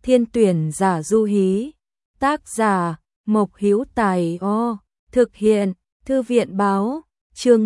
Thiên tuyển giả Du Hí. Tác giả Mộc Hữu Tài. Thực hiện Thư viện báo. Chương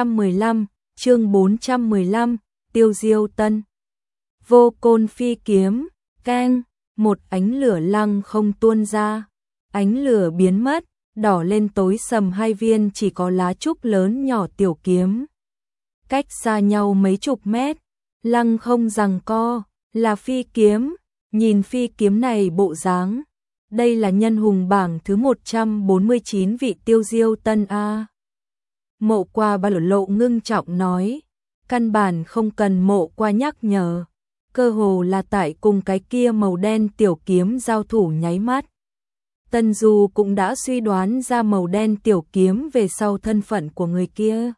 415, Tiêu Diêu Tân. Vô Côn phi kiếm, keng, một ánh lửa lăng không tuôn ra. Ánh lửa biến mất, đỏ lên tối sầm hai viên chỉ có lá trúc lớn nhỏ tiểu kiếm. Cách xa nhau mấy chục mét, lăng không giằng co, là phi kiếm, nhìn phi kiếm này bộ dáng. Đây là nhân hùng bảng thứ 149 vị Tiêu Diêu Tân a. Mộ Qua ba lộ ngưng trọng nói, căn bản không cần Mộ Qua nhắc nhở, cơ hồ là tại cùng cái kia màu đen tiểu kiếm giao thủ nháy mắt. Tân Du cũng đã suy đoán ra màu đen tiểu kiếm về sau thân phận của người kia.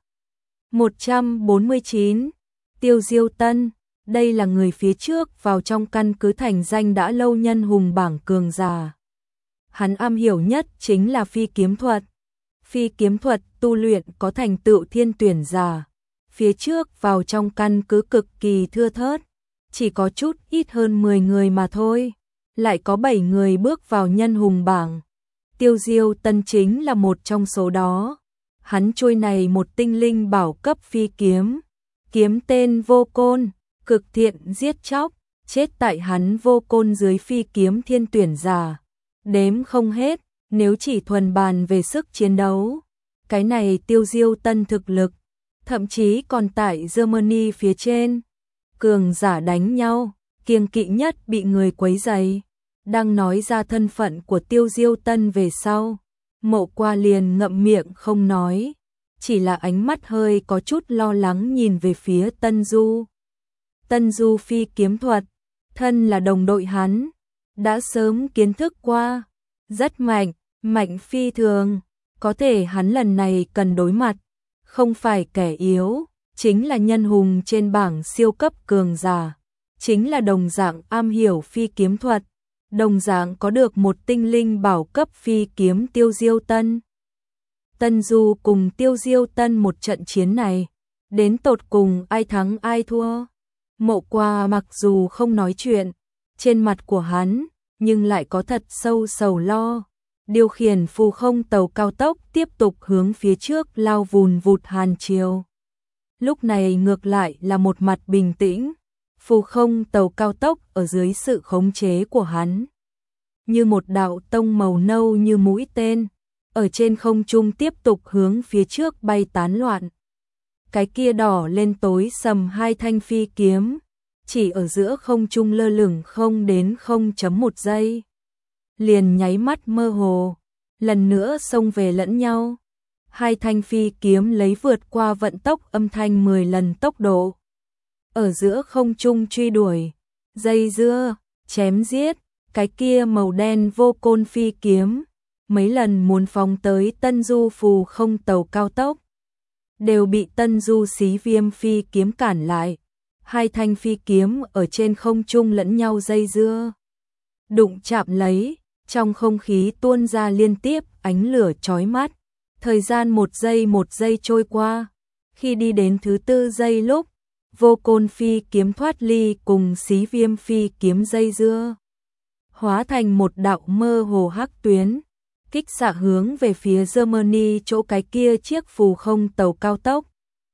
149. Tiêu Diêu Tân, đây là người phía trước vào trong căn cứ thành danh đã lâu nhân hùng bảng cường giả. Hắn am hiểu nhất chính là phi kiếm thuật. Phi kiếm thuật tu luyện có thành tựu thiên tuyển giả. Phía trước vào trong căn cứ cực kỳ thưa thớt, chỉ có chút ít hơn 10 người mà thôi. Lại có 7 người bước vào nhân hùng bảng. Tiêu Diêu Tân chính là một trong số đó. Hắn trôi này một tinh linh bảo cấp phi kiếm. Kiếm tên Vô Côn, cực thiện giết chóc, chết tại hắn Vô Côn dưới phi kiếm thiên tuyển giả. Đếm không hết, nếu chỉ thuần bàn về sức chiến đấu. Cái này Tiêu Diêu Tân thực lực, thậm chí còn tại Germany phía trên. Cường giả đánh nhau, kiêng kỵ nhất bị người quấy rầy. Đang nói ra thân phận của Tiêu Diêu Tân về sau, Mộ Qua liền ngậm miệng không nói, chỉ là ánh mắt hơi có chút lo lắng nhìn về phía Tân Du. Tân Du phi kiếm thuật, thân là đồng đội hắn, đã sớm kiến thức qua, rất mạnh, mạnh phi thường, có thể hắn lần này cần đối mặt, không phải kẻ yếu, chính là nhân hùng trên bảng siêu cấp cường giả, chính là đồng dạng am hiểu phi kiếm thuật, đồng dạng có được một tinh linh bảo cấp phi kiếm Tiêu Diêu Tân. Tân Du cùng Tiêu Diêu Tân một trận chiến này, đến tột cùng ai thắng ai thua. Mộ Qua mặc dù không nói chuyện, trên mặt của hắn, nhưng lại có thật sâu sầu lo. Điều khiển phù không tàu cao tốc tiếp tục hướng phía trước lao vùn vụt hàn chiều. Lúc này ngược lại là một mặt bình tĩnh, phù không tàu cao tốc ở dưới sự khống chế của hắn. Như một đạo tông màu nâu như mũi tên, ở trên không trung tiếp tục hướng phía trước bay tán loạn. Cái kia đỏ lên tối sầm hai thanh phi kiếm, chỉ ở giữa không trung lơ lửng không đến 0.1 giây. Liền nháy mắt mơ hồ, lần nữa xông về lẫn nhau. Hai thanh phi kiếm lấy vượt qua vận tốc âm thanh 10 lần tốc độ. Ở giữa không trung truy đuổi, dây dưa, chém giết, cái kia màu đen Vô Côn phi kiếm, mấy lần muốn phóng tới Tân Du phù không tàu cao tốc, đều bị Tân Du xí viêm phi kiếm cản lại. Hai thanh phi kiếm ở trên không trung lẫn nhau dây dưa, đụng chạm lấy, trong không khí tuôn ra liên tiếp ánh lửa chói mắt. Thời gian một giây trôi qua, khi đi đến thứ 4 giây lúc, Vô Côn phi kiếm thoát ly cùng xí viêm phi kiếm dây dưa, hóa thành một đạo mơ hồ hắc tuyến, kích xạ hướng về phía Germany chỗ cái kia chiếc phù không tàu cao tốc.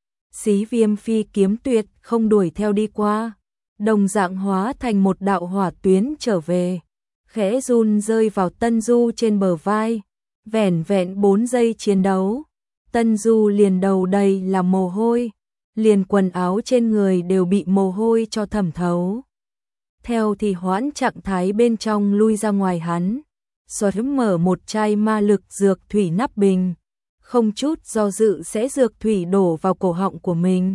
Xí viêm phi kiếm tuyệt không đuổi theo đi qua, đồng dạng hóa thành một đạo hỏa tuyến trở về, khẽ run rơi vào Tân Du trên bờ vai. Vẻn vẹn 4 giây chiến đấu, Tân Du liền đầu đầy là mồ hôi, liền quần áo trên người đều bị mồ hôi cho thẩm thấu. Theo thì hoãn trạng thái bên trong lui ra ngoài hắn, xoát mở một chai ma lực dược thủy nắp bình, không chút do dự sẽ dược thủy đổ vào cổ họng của mình.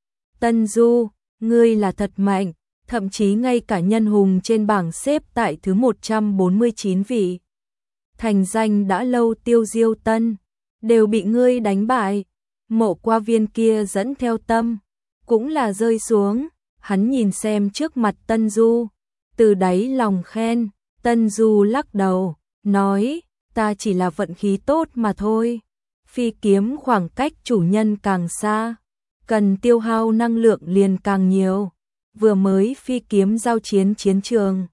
Tân Du, ngươi là thật mạnh, thậm chí ngay cả nhân hùng trên bảng xếp tại thứ 149 vị. Thành danh đã lâu Tiêu Diêu Tân, đều bị ngươi đánh bại. Mộ Qua viên kia dẫn theo tâm, cũng là rơi xuống, hắn nhìn xem trước mặt Tân Du, từ đáy lòng khen. Tân Du lắc đầu, nói, ta chỉ là vận khí tốt mà thôi. Phi kiếm khoảng cách chủ nhân càng xa, cần tiêu hao năng lượng liền càng nhiều. Vừa mới phi kiếm giao chiến chiến trường,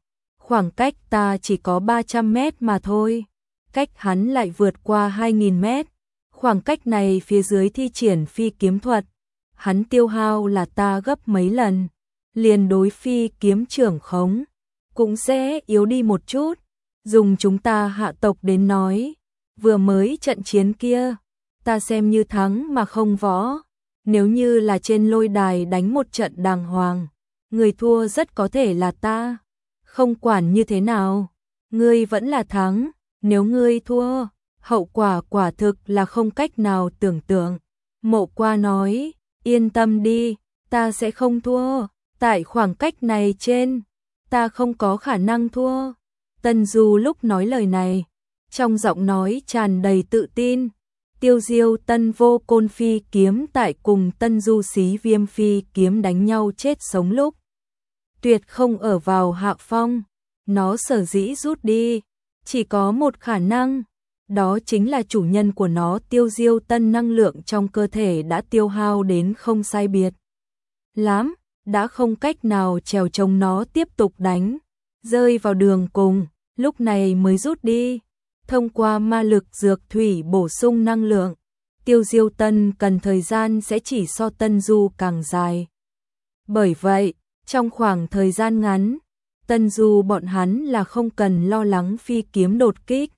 khoảng cách ta chỉ có 300 mét mà thôi, cách hắn lại vượt qua 2.000 mét. Khoảng cách này phía dưới thi triển phi kiếm thuật, hắn tiêu hao là ta gấp mấy lần, liền đối phi kiếm trưởng khống cũng sẽ yếu đi một chút. Dùng chúng ta hạ tộc đến nói, vừa mới trận chiến kia, ta xem như thắng mà không võ. Nếu như là trên lôi đài đánh một trận đàng hoàng, người thua rất có thể là ta. Không quản như thế nào, ngươi vẫn là thắng, nếu ngươi thua, hậu quả quả thực là không cách nào tưởng tượng. Mộ Qua nói, yên tâm đi, ta sẽ không thua, tại khoảng cách này trên, ta không có khả năng thua. Tân Du lúc nói lời này, trong giọng nói tràn đầy tự tin. Tiêu Diêu Tân Vô Côn phi kiếm tại cùng Tân Du Xí Viêm phi kiếm đánh nhau chết sống lúc, tuyệt không ở vào hạ phong. Nó sở dĩ rút đi, chỉ có một khả năng, đó chính là chủ nhân của nó Tiêu Diêu Tân năng lượng trong cơ thể đã tiêu hao đến không sai biệt lắm, đã không cách nào trèo chống nó tiếp tục đánh, rơi vào đường cùng, lúc này mới rút đi. Thông qua ma lực dược thủy bổ sung năng lượng, Tiêu Diêu Tân cần thời gian sẽ chỉ so Tân Du càng dài. Bởi vậy, trong khoảng thời gian ngắn, Tân Du bọn hắn là không cần lo lắng phi kiếm đột kích.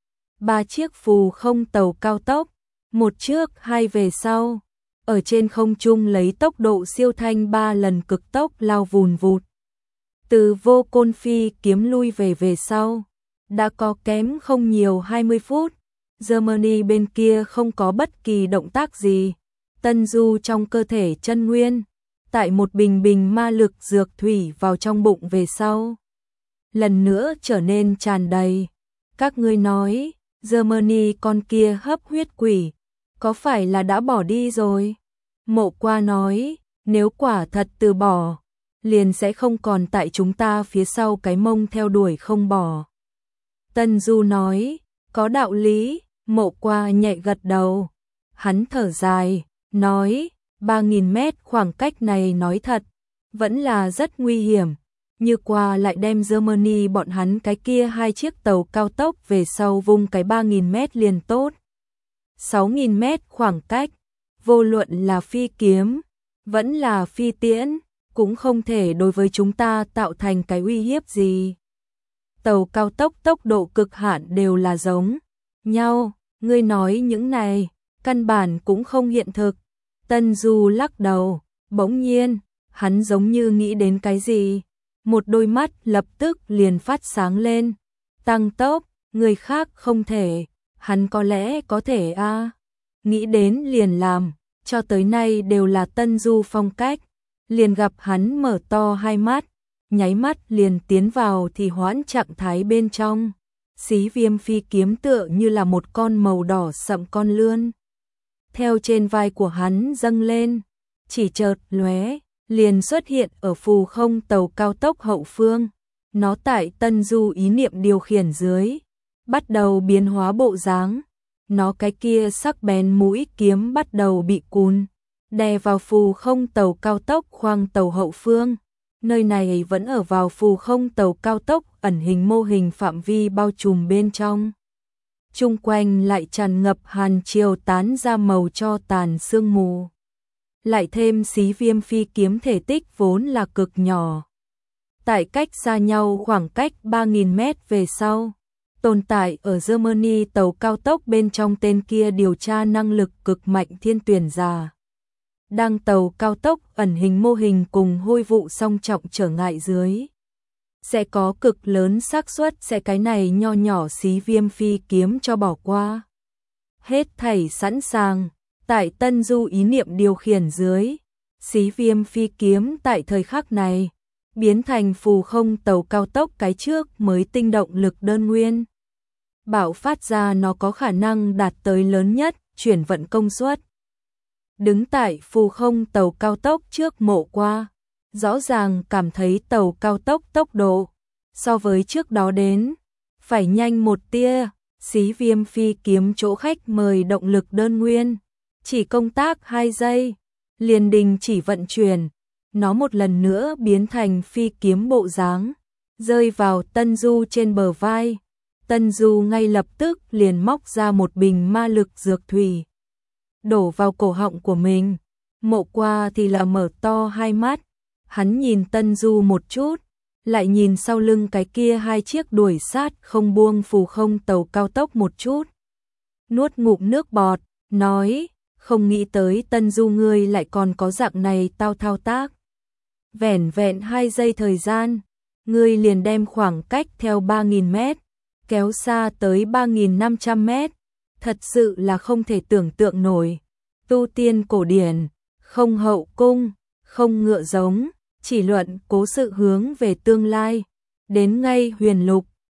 3 chiếc phù không tàu cao tốc, một trước hai về sau, ở trên không trung lấy tốc độ siêu thanh 3 lần cực tốc lao vùn vụt. Từ Vô Côn phi kiếm lui về sau, đã có kém không nhiều 20 phút, Germany bên kia không có bất kỳ động tác gì. Tân Du trong cơ thể chân nguyên, tại một bình ma lực dược thủy vào trong bụng về sau, lần nữa trở nên tràn đầy. Các ngươi nói, Germany con kia hấp huyết quỷ, có phải là đã bỏ đi rồi? Mộ Qua nói, nếu quả thật từ bỏ, liền sẽ không còn tại chúng ta phía sau cái mông theo đuổi không bỏ. Tân Du nói, có đạo lý. Mộ Qua nhẹ gật đầu. Hắn thở dài, nói, 3.000 mét khoảng cách này nói thật, vẫn là rất nguy hiểm. Như Qua lại đem Germany bọn hắn cái kia 2 chiếc tàu cao tốc về sau vung cái 3.000 mét liền tốt. 6.000 mét khoảng cách, vô luận là phi kiếm, vẫn là phi tiễn, cũng không thể đối với chúng ta tạo thành cái uy hiếp gì. Tàu cao tốc tốc độ cực hạn đều là giống nhau, ngươi nói những này, căn bản cũng không hiện thực. Tân Du lắc đầu, bỗng nhiên, hắn giống như nghĩ đến cái gì, một đôi mắt lập tức liền phát sáng lên. Tăng tốc, người khác không thể, hắn có lẽ có thể a. Nghĩ đến liền làm, cho tới nay đều là Tân Du phong cách. Liền gặp hắn mở to hai mắt, nháy mắt liền tiến vào thì hoãn trạng thái bên trong. Xí Viêm phi kiếm tựa như là một con màu đỏ sậm con lươn, theo trên vai của hắn dâng lên, chỉ chợt lóe, liền xuất hiện ở phù không tàu cao tốc hậu phương. Nó tại Tân Du ý niệm điều khiển dưới, bắt đầu biến hóa bộ dáng. Nó cái kia sắc bén mũi kiếm bắt đầu bị cùn, đè vào phù không tàu cao tốc khoang tàu hậu phương. Nơi này vẫn ở vào phù không tàu cao tốc ẩn hình mô hình phạm vi bao trùm bên trong. Chung quanh lại tràn ngập hàn chiều tán ra màu cho tàn sương mù. Lại thêm Xí Viêm phi kiếm thể tích vốn là cực nhỏ. Tại cách xa nhau khoảng cách 3.000 mét về sau, tồn tại ở Germany tàu cao tốc bên trong tên kia điều tra năng lực cực mạnh thiên tuyển giả. Đang tàu cao tốc ẩn hình mô hình cùng hôi vụ song trọng trở ngại dưới, sẽ có cực lớn xác suất sẽ cái này nho nhỏ Xí Viêm phi kiếm cho bỏ qua. Hết thảy sẵn sàng, tại Tân Du ý niệm điều khiển dưới, Xí Viêm phi kiếm tại thời khắc này biến thành phù không tàu cao tốc cái trước mới tinh động lực đơn nguyên. Bạo phát ra nó có khả năng đạt tới lớn nhất chuyển vận công suất. Đứng tại phù không tàu cao tốc trước Mộ Qua, rõ ràng cảm thấy tàu cao tốc tốc độ so với trước đó đến phải nhanh một tia. Xí Viêm phi kiếm chỗ khách mời động lực đơn nguyên, chỉ công tác 2 giây, liền đình chỉ vận chuyển, nó một lần nữa biến thành phi kiếm bộ dáng, rơi vào Tân Du trên bờ vai. Tân Du ngay lập tức liền móc ra một bình ma lực dược thủy, đổ vào cổ họng của mình. Mộ Qua thì là mở to hai mắt, hắn nhìn Tân Du một chút, lại nhìn sau lưng cái kia hai chiếc đuổi sát không buông phù không tàu cao tốc một chút. Nuốt ngụm nước bọt, nói, không nghĩ tới Tân Du ngươi lại còn có dạng này tao thao tác. Vẻn vẹn 2 giây thời gian, ngươi liền đem khoảng cách theo 3.000 mét, kéo xa tới 3.500 mét, thật sự là không thể tưởng tượng nổi. Tu tiên cổ điển, không hậu cung, không ngựa giống, chỉ luận cố sự hướng về tương lai, đến ngay huyền lục,